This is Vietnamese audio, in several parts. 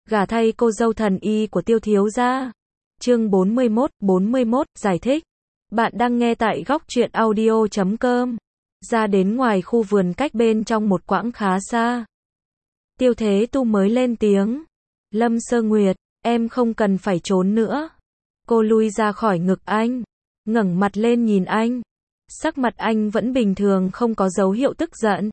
Gả thay cô dâu thần y của Tiêu thiếu gia. Chương 41, giải thích. Bạn đang nghe tại góc truyện audio.com. Ra đến ngoài khu vườn cách bên trong một quãng khá xa. Tiêu Thế Tu mới lên tiếng. Lâm Sơ Nguyệt, em không cần phải trốn nữa. Cô lui ra khỏi ngực anh, ngẩng mặt lên nhìn anh. Sắc mặt anh vẫn bình thường, không có dấu hiệu tức giận.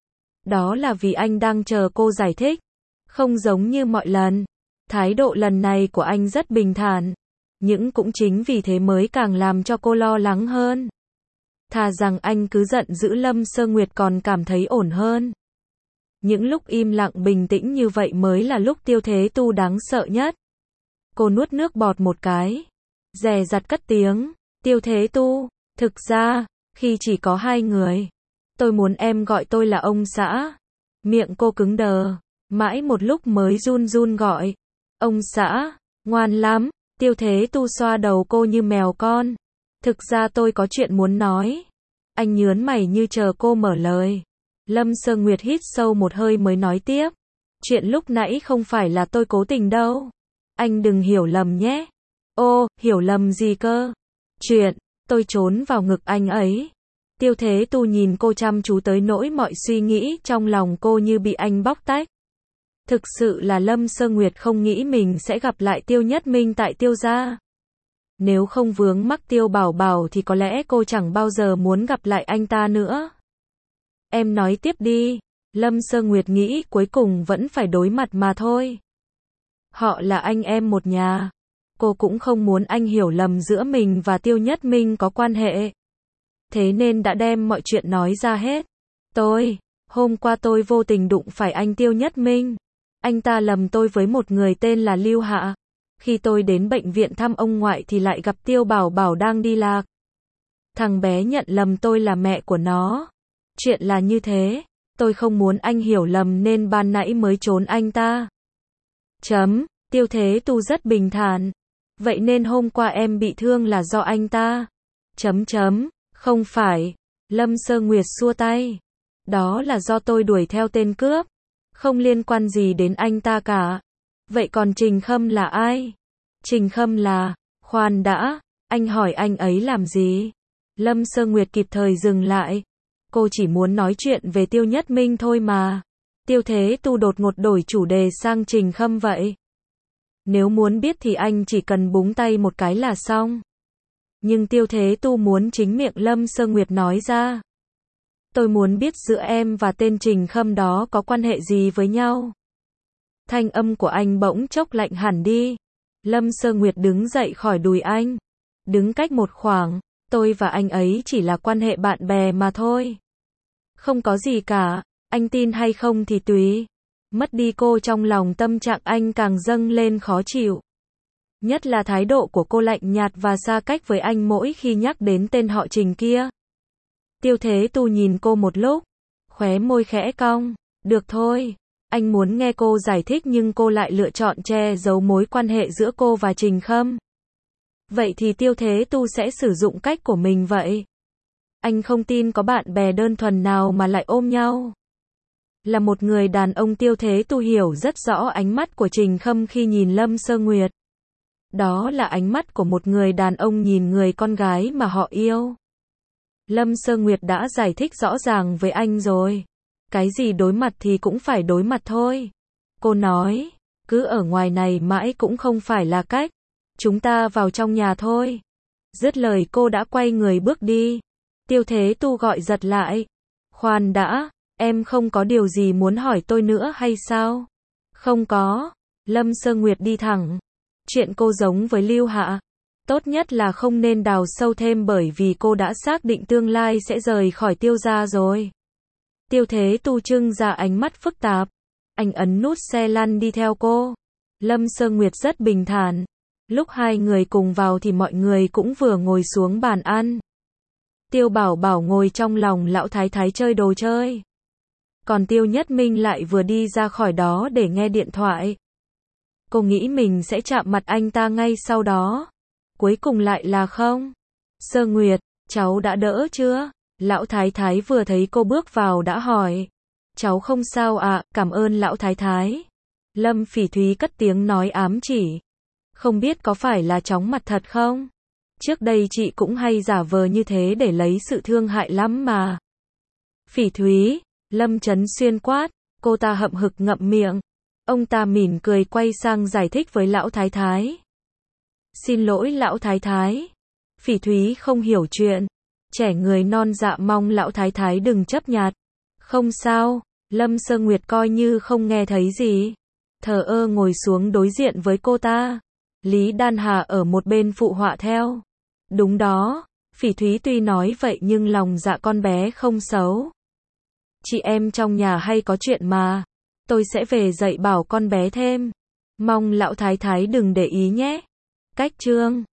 Đó là vì anh đang chờ cô giải thích. Không giống như mọi lần. Thái độ lần này của anh rất bình thản. Nhưng cũng chính vì thế mới càng làm cho cô lo lắng hơn. Thà rằng anh cứ giận dữ Lâm Sơ Nguyệt còn cảm thấy ổn hơn. Những lúc im lặng bình tĩnh như vậy mới là lúc Tiêu Thế Tu đáng sợ nhất. Cô nuốt nước bọt một cái. Dè dặt cất tiếng. Tiêu Thế Tu, thực ra, khi chỉ có hai người, tôi muốn em gọi tôi là ông xã. Miệng cô cứng đờ. Mãi một lúc mới run run gọi. Ông xã, ngoan lắm. Tiêu Thế Tu xoa đầu cô như mèo con. Thực ra tôi có chuyện muốn nói. Anh nhớn mày như chờ cô mở lời. Lâm Sơ Nguyệt hít sâu một hơi mới nói tiếp. Chuyện lúc nãy không phải là tôi cố tình đâu. Anh đừng hiểu lầm nhé. Ô, hiểu lầm gì cơ? Chuyện, tôi trốn vào ngực anh ấy. Tiêu Thế Tu nhìn cô chăm chú tới nỗi mọi suy nghĩ trong lòng cô như bị anh bóc tách. Thực sự là Lâm Sơ Nguyệt không nghĩ mình sẽ gặp lại Tiêu Nhất Minh tại Tiêu gia. Nếu không vướng mắc Tiêu Bảo Bảo thì có lẽ cô chẳng bao giờ muốn gặp lại anh ta nữa. Em nói tiếp đi. Lâm Sơ Nguyệt nghĩ cuối cùng vẫn phải đối mặt mà thôi. Họ là anh em một nhà. Cô cũng không muốn anh hiểu lầm giữa mình và Tiêu Nhất Minh có quan hệ. Thế nên đã đem mọi chuyện nói ra hết. Hôm qua tôi vô tình đụng phải anh Tiêu Nhất Minh. Anh ta lầm tôi với một người tên là Lưu Hạ. Khi tôi đến bệnh viện thăm ông ngoại thì lại gặp Tiêu Bảo Bảo đang đi lạc. Thằng bé nhận lầm tôi là mẹ của nó. Chuyện là như thế. Tôi không muốn anh hiểu lầm nên ban nãy mới trốn anh ta. Tiêu Thế Tu rất bình thản. Vậy nên hôm qua em bị thương là do anh ta. Không phải. Lâm Sơ Nguyệt xua tay. Đó là do tôi đuổi theo tên cướp. Không liên quan gì đến anh ta cả. Vậy còn Trình Khâm là ai? Trình Khâm là... Khoan đã, anh hỏi anh ấy làm gì? Lâm Sơ Nguyệt kịp thời dừng lại. Cô chỉ muốn nói chuyện về Tiêu Nhất Minh thôi mà. Tiêu Thế Tu đột ngột đổi chủ đề sang Trình Khâm vậy. Nếu muốn biết thì anh chỉ cần búng tay một cái là xong. Nhưng Tiêu Thế Tu muốn chính miệng Lâm Sơ Nguyệt nói ra. Tôi muốn biết giữa em và tên Trình Khâm đó có quan hệ gì với nhau. Thanh âm của anh bỗng chốc lạnh hẳn đi. Lâm Sơ Nguyệt đứng dậy khỏi đùi anh. Đứng cách một khoảng. Tôi và anh ấy chỉ là quan hệ bạn bè mà thôi. Không có gì cả. Anh tin hay không thì tùy. Mất đi cô trong lòng tâm trạng anh càng dâng lên khó chịu. Nhất là thái độ của cô lạnh nhạt và xa cách với anh mỗi khi nhắc đến tên họ Trình kia. Tiêu Thế Tu nhìn cô một lúc. Khóe môi khẽ cong. Được thôi. Anh muốn nghe cô giải thích nhưng cô lại lựa chọn che giấu mối quan hệ giữa cô và Trình Khâm. Vậy thì Tiêu Thế Tu sẽ sử dụng cách của mình vậy. Anh không tin có bạn bè đơn thuần nào mà lại ôm nhau. Là một người đàn ông, Tiêu Thế Tu hiểu rất rõ ánh mắt của Trình Khâm khi nhìn Lâm Sơ Nguyệt. Đó là ánh mắt của một người đàn ông nhìn người con gái mà họ yêu. Lâm Sơ Nguyệt đã giải thích rõ ràng với anh rồi. Cái gì đối mặt thì cũng phải đối mặt thôi. Cô nói, cứ ở ngoài này mãi cũng không phải là cách. Chúng ta vào trong nhà thôi. Dứt lời cô đã quay người bước đi. Tiêu Thế Tu gọi giật lại. Khoan đã, em không có điều gì muốn hỏi tôi nữa hay sao? Không có. Lâm Sơ Nguyệt đi thẳng. Chuyện cô giống với Lưu Hạ. Tốt nhất là không nên đào sâu thêm bởi vì cô đã xác định tương lai sẽ rời khỏi Tiêu gia rồi. Tiêu Thế Tu trưng ra ánh mắt phức tạp. Anh ấn nút xe lăn đi theo cô. Lâm Sơ Nguyệt rất bình thản. Lúc hai người cùng vào thì mọi người cũng vừa ngồi xuống bàn ăn. Tiêu Bảo Bảo ngồi trong lòng lão thái thái chơi đồ chơi. Còn Tiêu Nhất Minh lại vừa đi ra khỏi đó để nghe điện thoại. Cô nghĩ mình sẽ chạm mặt anh ta ngay sau đó. Cuối cùng lại là không. Sơ Nguyệt, cháu đã đỡ chưa? Lão thái thái vừa thấy cô bước vào đã hỏi. Cháu không sao ạ, cảm ơn lão thái thái. Lâm Phỉ Thúy cất tiếng nói ám chỉ. Không biết có phải là chóng mặt thật không? Trước đây chị cũng hay giả vờ như thế để lấy sự thương hại lắm mà. Phỉ Thúy, Lâm Chấn Xuyên quát, cô ta hậm hực ngậm miệng. Ông ta mỉm cười quay sang giải thích với lão thái thái. Xin lỗi lão thái thái. Phỉ Thúy không hiểu chuyện. Trẻ người non dạ mong lão thái thái đừng chấp nhặt. Không sao, Lâm Sơ Nguyệt coi như không nghe thấy gì. Thờ ơ ngồi xuống đối diện với cô ta. Lý Đan Hà ở một bên phụ họa theo. Đúng đó, Phỉ Thúy tuy nói vậy nhưng lòng dạ con bé không xấu. Chị em trong nhà hay có chuyện mà. Tôi sẽ về dạy bảo con bé thêm. Mong lão thái thái đừng để ý nhé. Cách chương